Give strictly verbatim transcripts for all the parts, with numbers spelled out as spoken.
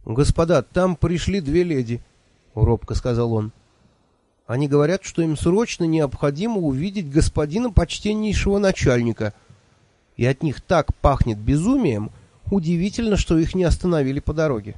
«Господа, там пришли две леди», — робко сказал он. «Они говорят, что им срочно необходимо увидеть господина почтеннейшего начальника. И от них так пахнет безумием, удивительно, что их не остановили по дороге».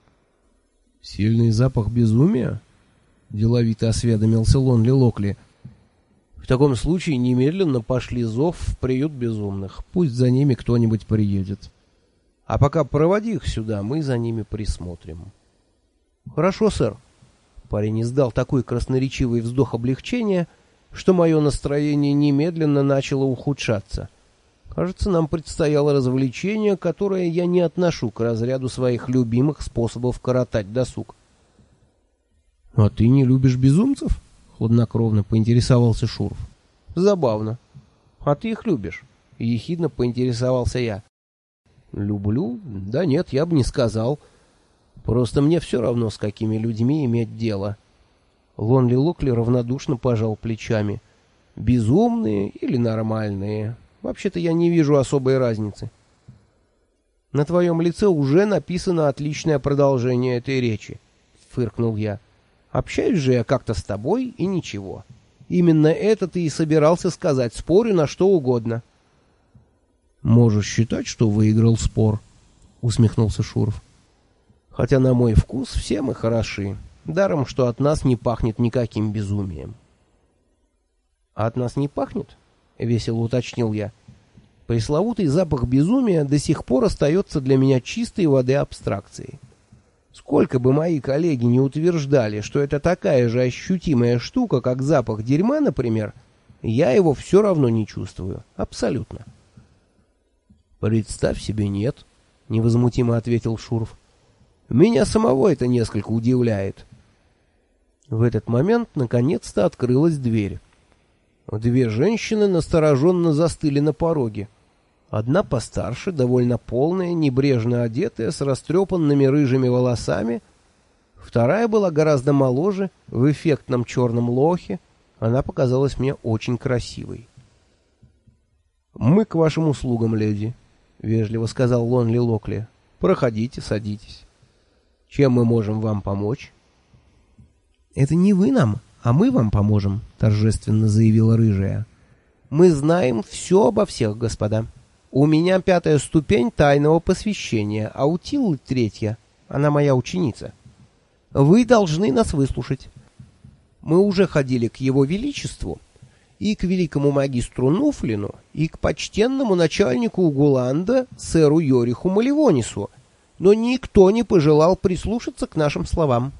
«Сильный запах безумия?» — деловито осведомился Лонли Локли. «В таком случае немедленно пошли зов в приют безумных. Пусть за ними кто-нибудь приедет. А пока проводи их сюда, мы за ними присмотрим». «Хорошо, сэр». Парень издал такой красноречивый вздох облегчения, что мое настроение немедленно начало ухудшаться. Кажется, нам предстояло развлечение, которое я не отношу к разряду своих любимых способов коротать досуг. — А ты не любишь безумцев? — хладнокровно поинтересовался Шуров. — Забавно. — А ты их любишь? — ехидно поинтересовался я. — Люблю? Да нет, я бы не сказал. Просто мне все равно, с какими людьми иметь дело. Лонли Локли равнодушно пожал плечами. Безумные или нормальные? Вообще-то я не вижу особой разницы. На твоем лице уже написано отличное продолжение этой речи, фыркнул я. Общаюсь же я как-то с тобой, и ничего. Именно это ты и собирался сказать, спорю на что угодно. Можешь считать, что выиграл спор, усмехнулся Шуров. Хотя на мой вкус все мы хороши, даром, что от нас не пахнет никаким безумием. А от нас не пахнет? Весело уточнил я. Пресловутый запах безумия до сих пор остается для меня чистой воды абстракцией. Сколько бы мои коллеги не утверждали, что это такая же ощутимая штука, как запах дерьма, например, я его все равно не чувствую. Абсолютно. «Представь себе, нет», — невозмутимо ответил Шуров. «Меня самого это несколько удивляет». В этот момент наконец-то открылась дверь. Две женщины настороженно застыли на пороге. Одна постарше, довольно полная, небрежно одетая, с растрепанными рыжими волосами. Вторая была гораздо моложе, в эффектном черном лохе. Она показалась мне очень красивой. «Мы к вашим услугам, леди», — вежливо сказал Лонли Локли. «Проходите, садитесь. Чем мы можем вам помочь?» «Это не вы нам, а мы вам поможем», — торжественно заявила рыжая. «Мы знаем все обо всех, господа. У меня пятая ступень тайного посвящения, а у Тиллы третья. Она моя ученица. Вы должны нас выслушать. Мы уже ходили к его величеству, и к великому магистру Нуфлину, и к почтенному начальнику Угуланда, сэру Йориху Маливонису, но никто не пожелал прислушаться к нашим словам».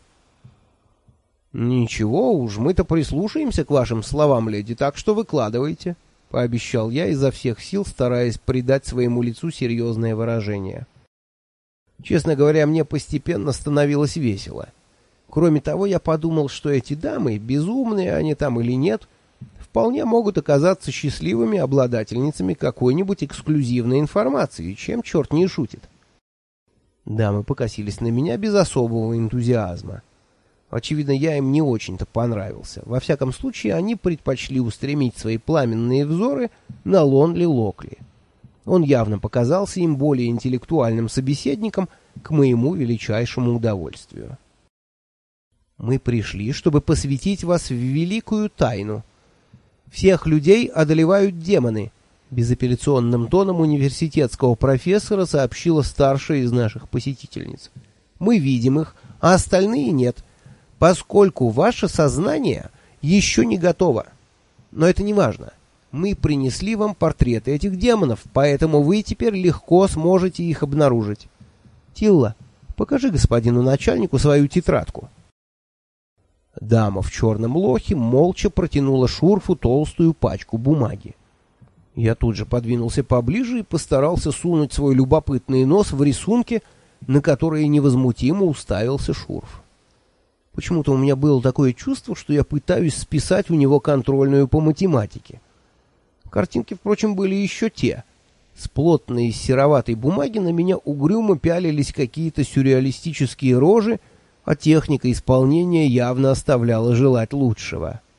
«Ничего уж, мы-то прислушаемся к вашим словам, леди, так что выкладывайте», — пообещал я изо всех сил, стараясь придать своему лицу серьезное выражение. Честно говоря, мне постепенно становилось весело. Кроме того, я подумал, что эти дамы, безумные они там или нет, вполне могут оказаться счастливыми обладательницами какой-нибудь эксклюзивной информации, чем черт не шутит. Дамы покосились на меня без особого энтузиазма. Очевидно, я им не очень-то понравился. Во всяком случае, они предпочли устремить свои пламенные взоры на Лонли Локли. Он явно показался им более интеллектуальным собеседником, к моему величайшему удовольствию. «Мы пришли, чтобы посвятить вас в великую тайну. Всех людей одолевают демоны», — безапелляционным тоном университетского профессора сообщила старшая из наших посетительниц. «Мы видим их, а остальные нет, поскольку ваше сознание еще не готово. Но это не важно. Мы принесли вам портреты этих демонов, поэтому вы теперь легко сможете их обнаружить. Тилла, покажи господину начальнику свою тетрадку». Дама в черном лохе молча протянула Шурфу толстую пачку бумаги. Я тут же подвинулся поближе и постарался сунуть свой любопытный нос в рисунки, на которые невозмутимо уставился Шурф. Почему-то у меня было такое чувство, что я пытаюсь списать у него контрольную по математике. Картинки, впрочем, были еще те. С плотной и сероватой бумаги на меня угрюмо пялились какие-то сюрреалистические рожи, а техника исполнения явно оставляла желать лучшего.